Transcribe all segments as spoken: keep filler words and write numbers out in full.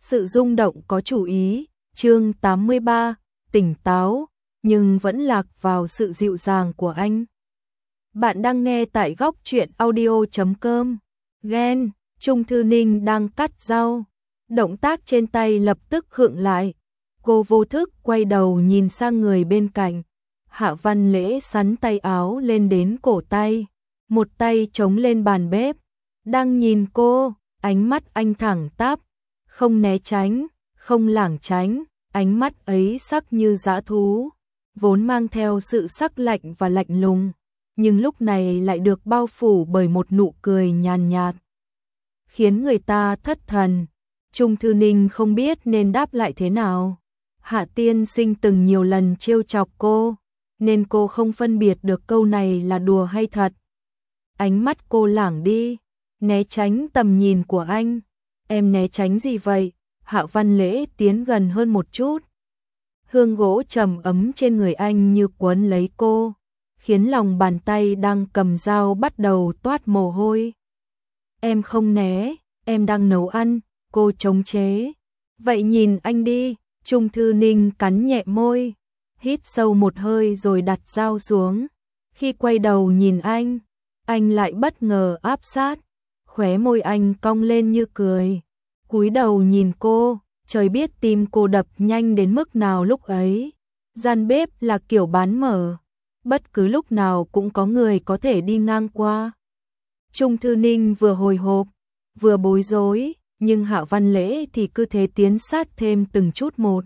Sự rung động có chủ ý, chương tám mươi ba, tỉnh táo, nhưng vẫn lạc vào sự dịu dàng của anh. Bạn đang nghe tại góc truyện audio chấm com. Ghen, Trung Thư Ninh đang cắt rau, động tác trên tay lập tức khựng lại. Cô vô thức quay đầu nhìn sang người bên cạnh. Hạ Văn Lễ sắn tay áo lên đến cổ tay, một tay chống lên bàn bếp, đang nhìn cô, ánh mắt anh thẳng tắp, không né tránh, không lảng tránh, ánh mắt ấy sắc như dã thú, vốn mang theo sự sắc lạnh và lạnh lùng, nhưng lúc này lại được bao phủ bởi một nụ cười nhàn nhạt, khiến người ta thất thần. Trung Thư Ninh không biết nên đáp lại thế nào. Hạ tiên sinh từng nhiều lần trêu chọc cô, nên cô không phân biệt được câu này là đùa hay thật. Ánh mắt cô lảng đi, né tránh tầm nhìn của anh. Em né tránh gì vậy? Hạ Văn Lễ tiến gần hơn một chút. Hương gỗ trầm ấm trên người anh như quấn lấy cô, khiến lòng bàn tay đang cầm dao bắt đầu toát mồ hôi. Em không né, em đang nấu ăn, cô chống chế. Vậy nhìn anh đi. Trung Thư Ninh cắn nhẹ môi, hít sâu một hơi rồi đặt dao xuống. Khi quay đầu nhìn anh, anh lại bất ngờ áp sát, khóe môi anh cong lên như cười. Cúi đầu nhìn cô, trời biết tim cô đập nhanh đến mức nào lúc ấy. Gian bếp là kiểu bán mở, bất cứ lúc nào cũng có người có thể đi ngang qua. Trung Thư Ninh vừa hồi hộp, vừa bối rối, nhưng Hạ Văn Lễ thì cứ thế tiến sát thêm từng chút một.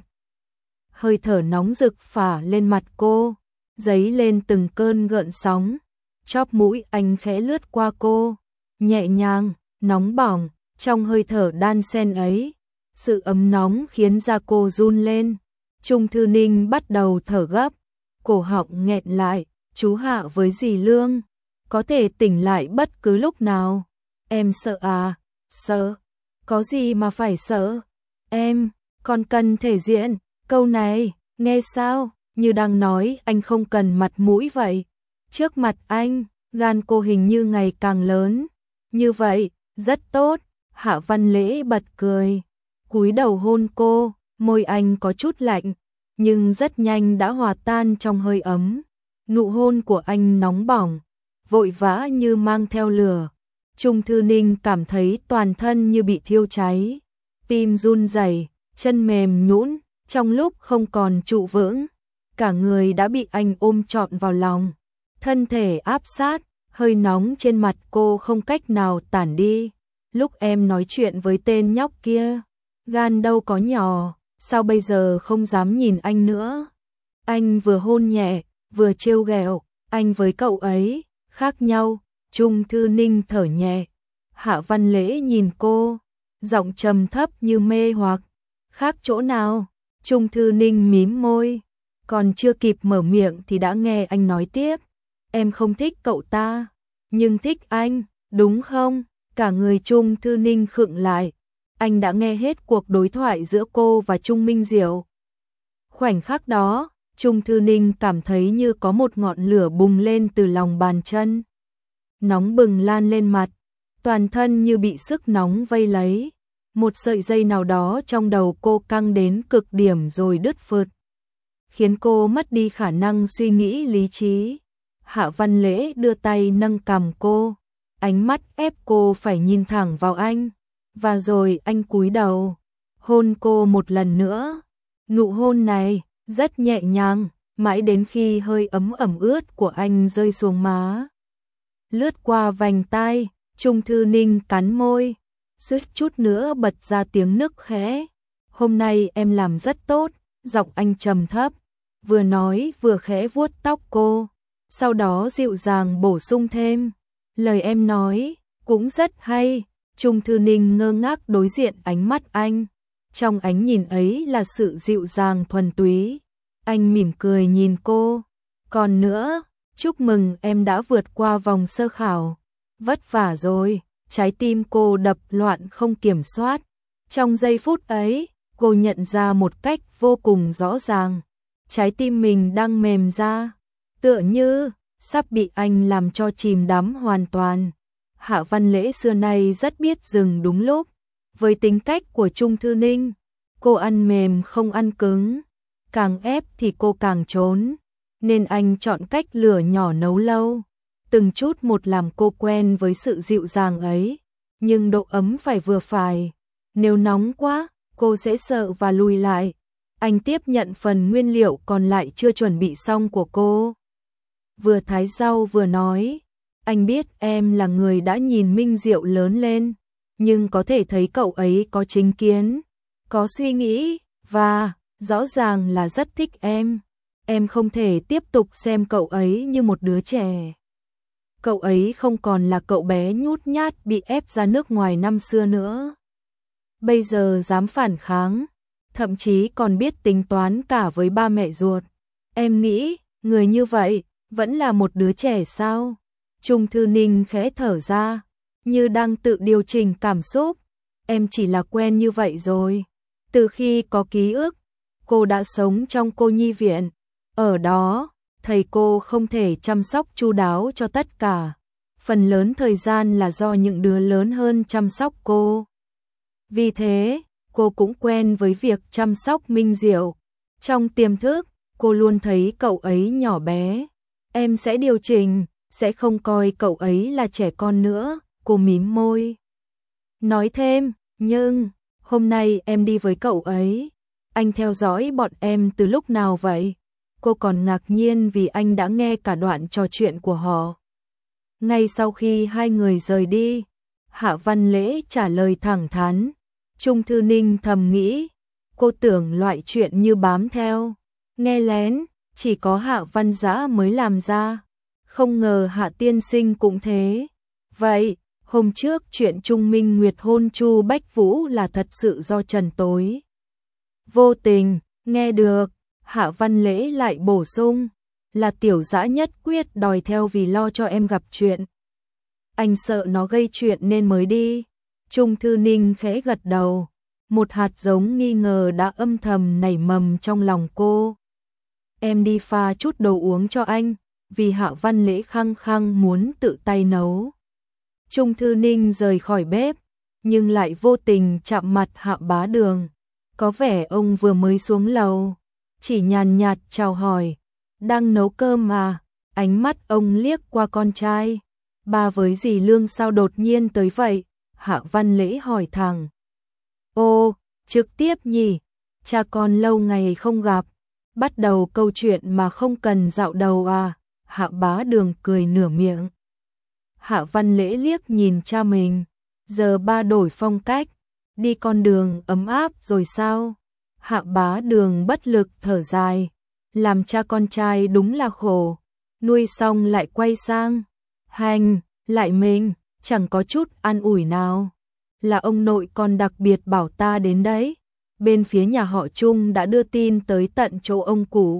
Hơi thở nóng rực phả lên mặt cô, dấy lên từng cơn gợn sóng. Chóp mũi anh khẽ lướt qua cô, nhẹ nhàng, nóng bỏng, trong hơi thở đan xen ấy, sự ấm nóng khiến da cô run lên. Trung Thư Ninh bắt đầu thở gấp, cổ họng nghẹn lại. Chú Hạ với dì Lương có thể tỉnh lại bất cứ lúc nào. Em sợ à? Sợ? Có gì mà phải sợ? Em, còn cần thể diện. Câu này, nghe sao, như đang nói anh không cần mặt mũi vậy. Trước mặt anh, gan cô hình như ngày càng lớn. Như vậy, rất tốt. Hạ Văn Lễ bật cười, cúi đầu hôn cô, môi anh có chút lạnh, nhưng rất nhanh đã hòa tan trong hơi ấm. Nụ hôn của anh nóng bỏng, vội vã như mang theo lửa. Trung Thư Ninh cảm thấy toàn thân như bị thiêu cháy, tim run rẩy, chân mềm nhũn, trong lúc không còn trụ vững, cả người đã bị anh ôm trọn vào lòng, thân thể áp sát, hơi nóng trên mặt cô không cách nào tản đi. Lúc em nói chuyện với tên nhóc kia, gan đâu có nhỏ, sao bây giờ không dám nhìn anh nữa? Anh vừa hôn nhẹ, vừa trêu ghẹo, anh với cậu ấy khác nhau. Trung Thư Ninh thở nhẹ. Hạ Văn Lễ nhìn cô, giọng trầm thấp như mê hoặc. Khác chỗ nào? Trung Thư Ninh mím môi, còn chưa kịp mở miệng thì đã nghe anh nói tiếp. Em không thích cậu ta, nhưng thích anh, đúng không? Cả người Trung Thư Ninh khựng lại. Anh đã nghe hết cuộc đối thoại giữa cô và Trung Minh Diệu. Khoảnh khắc đó, Trung Thư Ninh cảm thấy như có một ngọn lửa bùng lên từ lòng bàn chân, nóng bừng lan lên mặt, toàn thân như bị sức nóng vây lấy. Một sợi dây nào đó trong đầu cô căng đến cực điểm rồi đứt phượt, khiến cô mất đi khả năng suy nghĩ lý trí. Hạ Văn Lễ đưa tay nâng cằm cô, ánh mắt ép cô phải nhìn thẳng vào anh, và rồi anh cúi đầu, hôn cô một lần nữa. Nụ hôn này rất nhẹ nhàng, mãi đến khi hơi ấm ẩm ướt của anh rơi xuống má, lướt qua vành tai. Trung Thư Ninh cắn môi, suýt chút nữa bật ra tiếng nức khẽ. Hôm nay em làm rất tốt. Giọng anh trầm thấp, vừa nói vừa khẽ vuốt tóc cô, sau đó dịu dàng bổ sung thêm, lời em nói cũng rất hay. Trung Thư Ninh ngơ ngác đối diện ánh mắt anh, trong ánh nhìn ấy là sự dịu dàng thuần túy. Anh mỉm cười nhìn cô, còn nữa, chúc mừng em đã vượt qua vòng sơ khảo. Vất vả rồi. Trái tim cô đập loạn không kiểm soát. Trong giây phút ấy, cô nhận ra một cách vô cùng rõ ràng, trái tim mình đang mềm ra, tựa như sắp bị anh làm cho chìm đắm hoàn toàn. Hạ Văn Lễ xưa nay rất biết dừng đúng lúc, Với tính cách của Trung Thư Ninh, cô ăn mềm không ăn cứng, càng ép thì cô càng trốn, nên anh chọn cách lửa nhỏ nấu lâu, từng chút một làm cô quen với sự dịu dàng ấy, nhưng độ ấm phải vừa phải, nếu nóng quá, cô sẽ sợ và lùi lại. Anh tiếp nhận phần nguyên liệu còn lại chưa chuẩn bị xong của cô. Vừa thái rau vừa nói, anh biết em là người đã nhìn Minh Diệu lớn lên, nhưng có thể thấy cậu ấy có chính kiến, có suy nghĩ, và rõ ràng là rất thích em. Em không thể tiếp tục xem cậu ấy như một đứa trẻ. Cậu ấy không còn là cậu bé nhút nhát bị ép ra nước ngoài năm xưa nữa. Bây giờ dám phản kháng, thậm chí còn biết tính toán cả với ba mẹ ruột. Em nghĩ, người như vậy, vẫn là một đứa trẻ sao? Trung Thư Ninh khẽ thở ra, như đang tự điều chỉnh cảm xúc. Em chỉ là quen như vậy rồi. Từ khi có ký ức, cô đã sống trong cô nhi viện. Ở đó, thầy cô không thể chăm sóc chu đáo cho tất cả. Phần lớn thời gian là do những đứa lớn hơn chăm sóc cô. Vì thế, cô cũng quen với việc chăm sóc Minh Diệu. Trong tiềm thức, cô luôn thấy cậu ấy nhỏ bé. Em sẽ điều chỉnh, sẽ không coi cậu ấy là trẻ con nữa. Cô mím môi. Nói thêm, nhưng, hôm nay em đi với cậu ấy. Anh theo dõi bọn em từ lúc nào vậy? Cô còn ngạc nhiên vì anh đã nghe cả đoạn trò chuyện của họ. Ngay sau khi hai người rời đi, Hạ Văn Lễ trả lời thẳng thắn. Trung Thư Ninh thầm nghĩ, cô tưởng loại chuyện như bám theo, nghe lén, chỉ có Hạ Văn Dã mới làm ra. Không ngờ Hạ tiên sinh cũng thế. Vậy, hôm trước chuyện Trung Minh Nguyệt hôn Chu Bách Vũ là thật sự do Trần Tối vô tình nghe được. Hạ Văn Lễ lại bổ sung, là Tiểu Dã nhất quyết đòi theo vì lo cho em gặp chuyện. Anh sợ nó gây chuyện nên mới đi. Trung Thư Ninh khẽ gật đầu, một hạt giống nghi ngờ đã âm thầm nảy mầm trong lòng cô. Em đi pha chút đồ uống cho anh, vì Hạ Văn Lễ khăng khăng muốn tự tay nấu. Trung Thư Ninh rời khỏi bếp, nhưng lại vô tình chạm mặt Hạ Bá Đường. Có vẻ ông vừa mới xuống lầu, chỉ nhàn nhạt chào hỏi, đang nấu cơm à? Ánh mắt ông liếc qua con trai. Ba với dì Lương sao đột nhiên tới vậy? Hạ Văn Lễ hỏi thẳng. Ô, trực tiếp nhỉ, cha con lâu ngày không gặp, bắt đầu câu chuyện mà không cần dạo đầu à? Hạ Bá Đường cười nửa miệng. Hạ Văn Lễ liếc nhìn cha mình, giờ ba đổi phong cách, đi con đường ấm áp rồi sao? Hạ Bá Đường bất lực thở dài, làm cha con trai đúng là khổ, nuôi xong lại quay sang, hành, lại mình, chẳng có chút an ủi nào. Là ông nội còn đặc biệt bảo ta đến đấy, bên phía nhà họ Trung đã đưa tin tới tận chỗ ông cụ.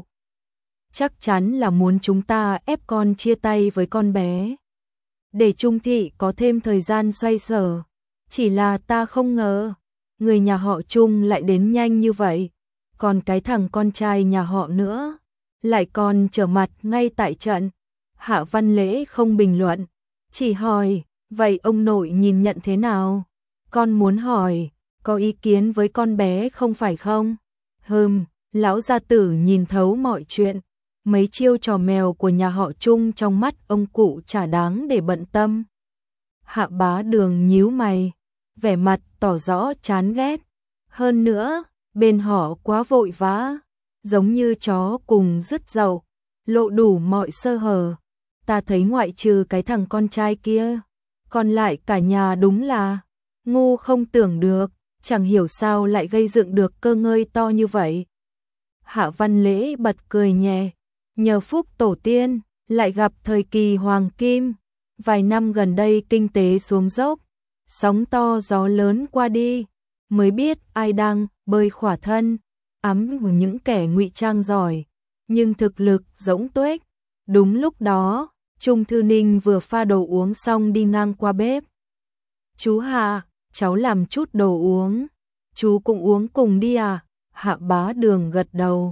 Chắc chắn là muốn chúng ta ép con chia tay với con bé, để Trung thị có thêm thời gian xoay sở. Chỉ là ta không ngờ, người nhà họ Trung lại đến nhanh như vậy, còn cái thằng con trai nhà họ nữa, lại còn trở mặt ngay tại trận. Hạ Văn Lễ không bình luận, chỉ hỏi, vậy ông nội nhìn nhận thế nào? Con muốn hỏi, có ý kiến với con bé không phải không? Hừm, lão gia tử nhìn thấu mọi chuyện, mấy chiêu trò mèo của nhà họ Trung trong mắt ông cụ chả đáng để bận tâm. Hạ Bá Đường nhíu mày, vẻ mặt tỏ rõ chán ghét. Hơn nữa, bên họ quá vội vã, giống như chó cùng dứt dậu, lộ đủ mọi sơ hở. Ta thấy ngoại trừ cái thằng con trai kia, còn lại cả nhà đúng là ngu không tưởng được, chẳng hiểu sao lại gây dựng được cơ ngơi to như vậy. Hạ Văn Lễ bật cười nhẹ, nhờ phúc tổ tiên, lại gặp thời kỳ hoàng kim. Vài năm gần đây kinh tế xuống dốc, sóng to gió lớn qua đi, mới biết ai đang bơi khỏa thân, ắm những kẻ ngụy trang giỏi, nhưng thực lực rỗng tuếch. Đúng lúc đó, Trung Thư Ninh vừa pha đồ uống xong đi ngang qua bếp. Chú Hạ, cháu làm chút đồ uống, chú cũng uống cùng đi à? Hạ Bá Đường gật đầu.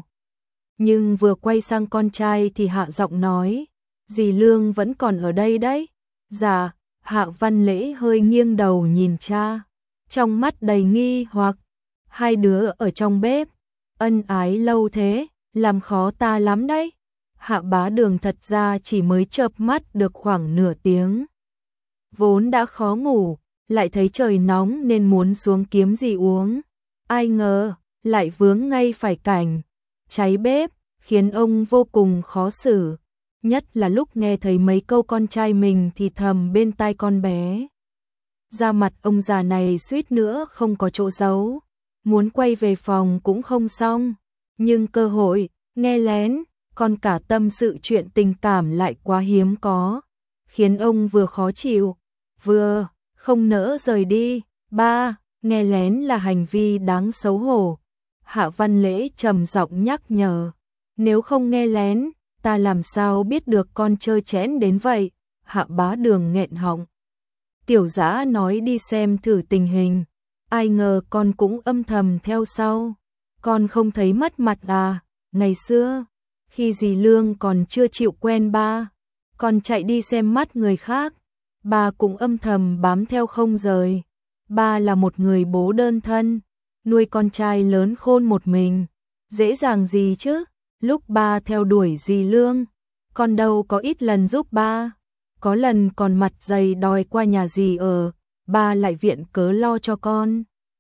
Nhưng vừa quay sang con trai thì hạ giọng nói, dì Lương vẫn còn ở đây đấy. Dạ. Hạ Văn Lễ hơi nghiêng đầu nhìn cha. trong mắt đầy nghi hoặc. Hai đứa ở trong bếp, ân ái lâu thế, làm khó ta lắm đấy. Hạ Bá Đường thật ra chỉ mới chợp mắt được khoảng nửa tiếng. Vốn đã khó ngủ, lại thấy trời nóng nên muốn xuống kiếm gì uống. Ai ngờ, lại vướng ngay phải cảnh cháy bếp, khiến ông vô cùng khó xử. Nhất là lúc nghe thấy mấy câu con trai mình thì thầm bên tai con bé. Da mặt ông già này suýt nữa không có chỗ giấu. Muốn quay về phòng cũng không xong. Nhưng cơ hội, nghe lén, còn cả tâm sự chuyện tình cảm lại quá hiếm có. Khiến ông vừa khó chịu, vừa không nỡ rời đi. Ba, nghe lén là hành vi đáng xấu hổ. Hạ Văn Lễ trầm giọng nhắc nhở. Nếu không nghe lén, ta làm sao biết được con chơi chẽn đến vậy? Hạ Bá Đường nghẹn họng. Tiểu Dã nói đi xem thử tình hình. Ai ngờ con cũng âm thầm theo sau. Con không thấy mất mặt à? Ngày xưa, khi dì Lương còn chưa chịu quen ba, con chạy đi xem mắt người khác, ba cũng âm thầm bám theo không rời. Ba là một người bố đơn thân, nuôi con trai lớn khôn một mình, dễ dàng gì chứ? Lúc ba theo đuổi dì Lương, con đâu có ít lần giúp ba, có lần còn mặt dày đòi qua nhà dì ở, ba lại viện cớ lo cho con.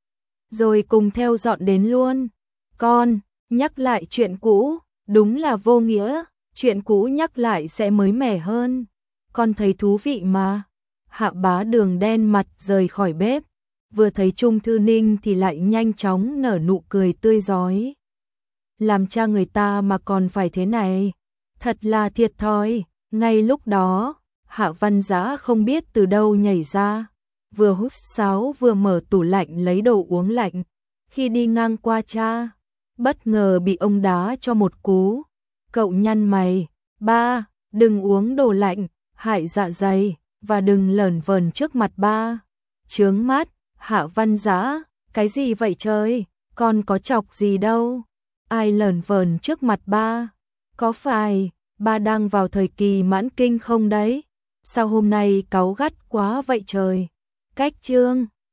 Rồi cùng theo dọn đến luôn. Con, nhắc lại chuyện cũ, đúng là vô nghĩa, chuyện cũ nhắc lại sẽ mới mẻ hơn. Con thấy thú vị mà. Hạ Bá Đường đen mặt rời khỏi bếp, vừa thấy Trung Thư Ninh thì lại nhanh chóng nở nụ cười tươi rói. Làm cha người ta mà còn phải thế này, thật là thiệt thòi. Ngay lúc đó, Hạ Văn Dã không biết từ đâu nhảy ra, vừa hút sáo vừa mở tủ lạnh lấy đồ uống lạnh. Khi đi ngang qua cha, bất ngờ bị ông đá cho một cú. Cậu nhăn mày, ba, đừng uống đồ lạnh, hại dạ dày, và đừng lởn vởn trước mặt ba. Chướng mắt. Hạ Văn Dã, cái gì vậy trời, con có chọc gì đâu. Ai lởn vởn trước mặt ba? Có phải ba đang vào thời kỳ mãn kinh không đấy? Sao hôm nay cáu gắt quá vậy trời? Cách chương